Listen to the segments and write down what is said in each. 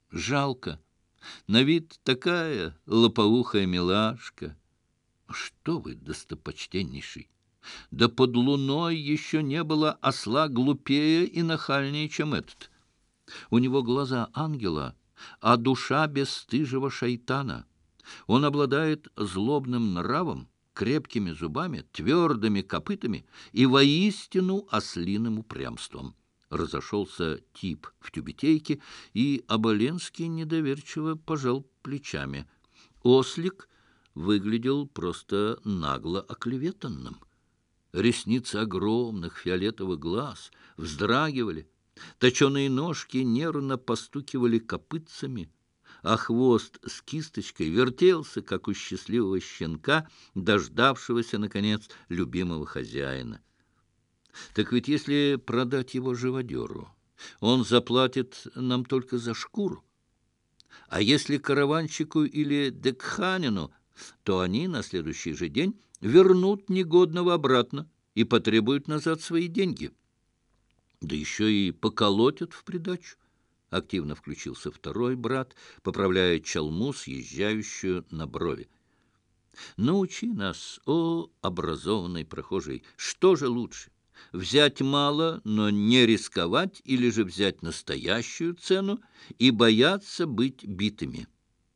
Жалко. На вид такая лопоухая милашка. Что вы, достопочтеннейший! Да под луной еще не было осла глупее и нахальнее, чем этот. У него глаза ангела, а душа бесстыжего шайтана. Он обладает злобным нравом, крепкими зубами, твердыми копытами и воистину ослиным упрямством. Разошелся тип в тюбетейке, и Оболенский недоверчиво пожал плечами. Ослик выглядел просто нагло оклеветанным. Ресницы огромных фиолетовых глаз вздрагивали, точеные ножки нервно постукивали копытцами, а хвост с кисточкой вертелся, как у счастливого щенка, дождавшегося, наконец, любимого хозяина. Так ведь если продать его живодеру, он заплатит нам только за шкуру. А если караванщику или декханину, то они на следующий же день вернут негодного обратно и потребуют назад свои деньги. Да еще и поколотят в придачу. Активно включился второй брат, поправляя чалму, съезжающую на брови. Научи нас, о образованный прохожий, что же лучше? Взять мало, но не рисковать, или же взять настоящую цену и бояться быть битыми?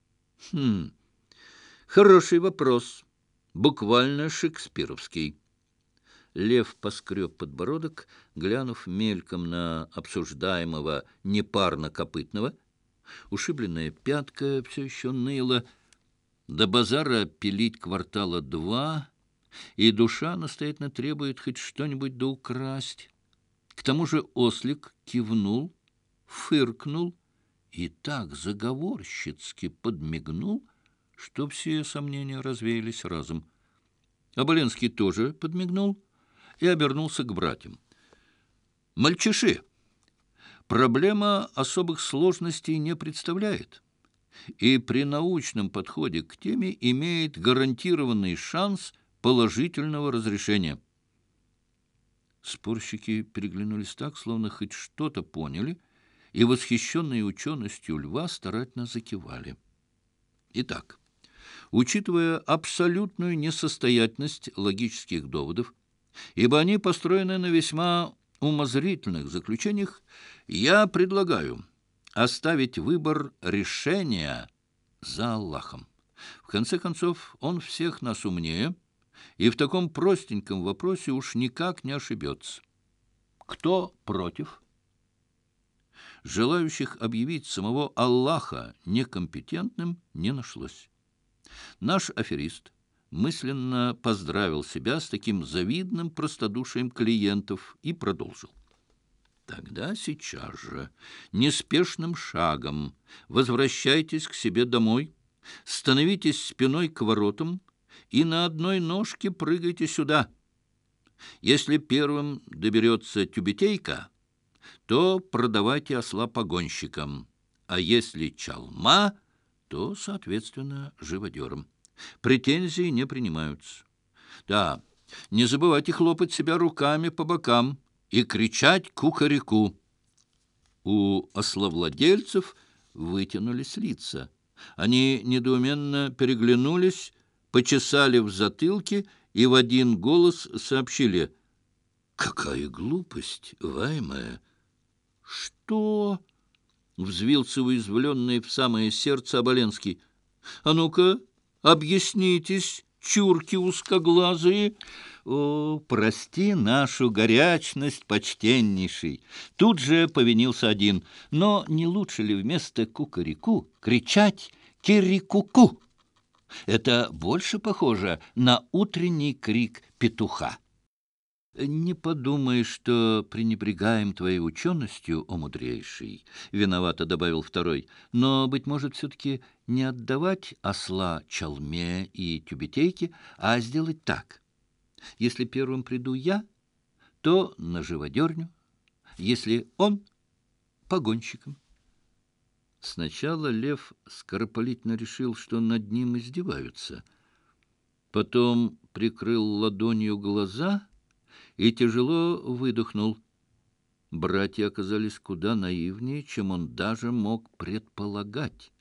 Хороший вопрос, буквально шекспировский. Лев поскреб подбородок, глянув мельком на обсуждаемого непарно-копытного. Ушибленная пятка все еще ныла. До базара пилить квартала 2, и душа настоятельно требует хоть что-нибудь да украсть. К тому же ослик кивнул, фыркнул и так заговорщицки подмигнул, что все сомнения развеялись разом. Оболенский тоже подмигнул и обернулся к братьям. «Мальчиши, проблема особых сложностей не представляет, и при научном подходе к теме имеет гарантированный шанс положительного разрешения». Спорщики переглянулись так, словно хоть что-то поняли, и, восхищенные ученостью льва, старательно закивали. Итак, учитывая абсолютную несостоятельность логических доводов, ибо они построены на весьма умозрительных заключениях, я предлагаю оставить выбор решения за Аллахом. В конце концов, он всех нас умнее, и в таком простеньком вопросе уж никак не ошибется. Кто против? Желающих объявить самого Аллаха некомпетентным не нашлось. Наш аферист мысленно поздравил себя с таким завидным простодушием клиентов и продолжил. Тогда сейчас же, неспешным шагом, возвращайтесь к себе домой, становитесь спиной к воротам и на одной ножке прыгайте сюда. Если первым доберется тюбетейка, то продавайте осла погонщикам, а если чалма, то, соответственно, живодерам. Претензии не принимаются. Да, не забывайте хлопать себя руками по бокам и кричать кукареку. У ословладельцев вытянулись лица. Они недоуменно переглянулись, почесали в затылке и в один голос сообщили: «Какая глупость, Ваймая!» «Что?» — взвился уязвленный в самое сердце Оболенский. «А ну-ка, объяснитесь, чурки узкоглазые!» «О, прости нашу горячность, почтеннейший!» Тут же повинился один. «Но не лучше ли вместо кукареку кричать кирикуку? Это больше похоже на утренний крик петуха». «Не подумай, что пренебрегаем твоей ученостью, о мудрейший», — виновато добавил второй. «Но, быть может, все-таки не отдавать осла чалме и тюбетейке, а сделать так. Если первым приду я, то на живодерню, если он — погонщиком». Сначала лев скоропалительно решил, что над ним издеваются. Потом прикрыл ладонью глаза и тяжело выдохнул. Братья оказались куда наивнее, чем он даже мог предполагать.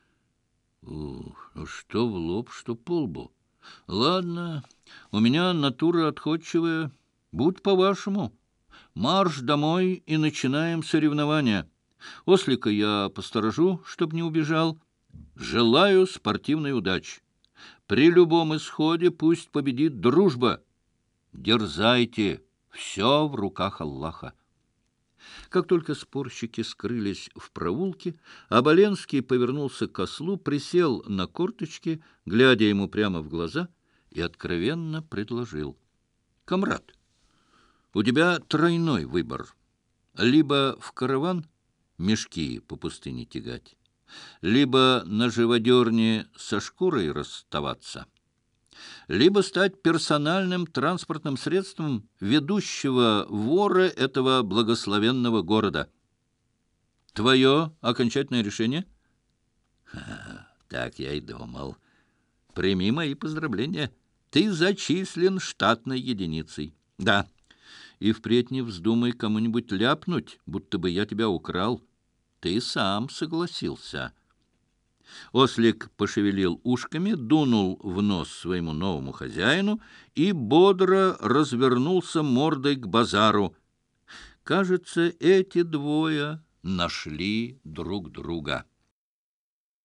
Что в лоб, что по лбу. Ладно, у меня натура отходчивая. Будь по-вашему. Марш домой и начинаем соревнования. Ослика я посторожу, чтоб не убежал. Желаю спортивной удачи. При любом исходе пусть победит дружба. Дерзайте, все в руках Аллаха. Как только спорщики скрылись в проулке, Оболенский повернулся к ослу, присел на корточки, глядя ему прямо в глаза, и откровенно предложил: «Камрад, у тебя тройной выбор. Либо в караван мешки по пустыне тягать, либо на живодерне со шкурой расставаться, либо стать персональным транспортным средством ведущего вора этого благословенного города. Твое окончательное решение?» «Так я и думал. Прими мои поздравления. Ты зачислен штатной единицей. Да, и впредь не вздумай кому-нибудь ляпнуть, будто бы я тебя украл. Ты сам согласился». Ослик пошевелил ушками, дунул в нос своему новому хозяину и бодро развернулся мордой к базару. Кажется, эти двое нашли друг друга.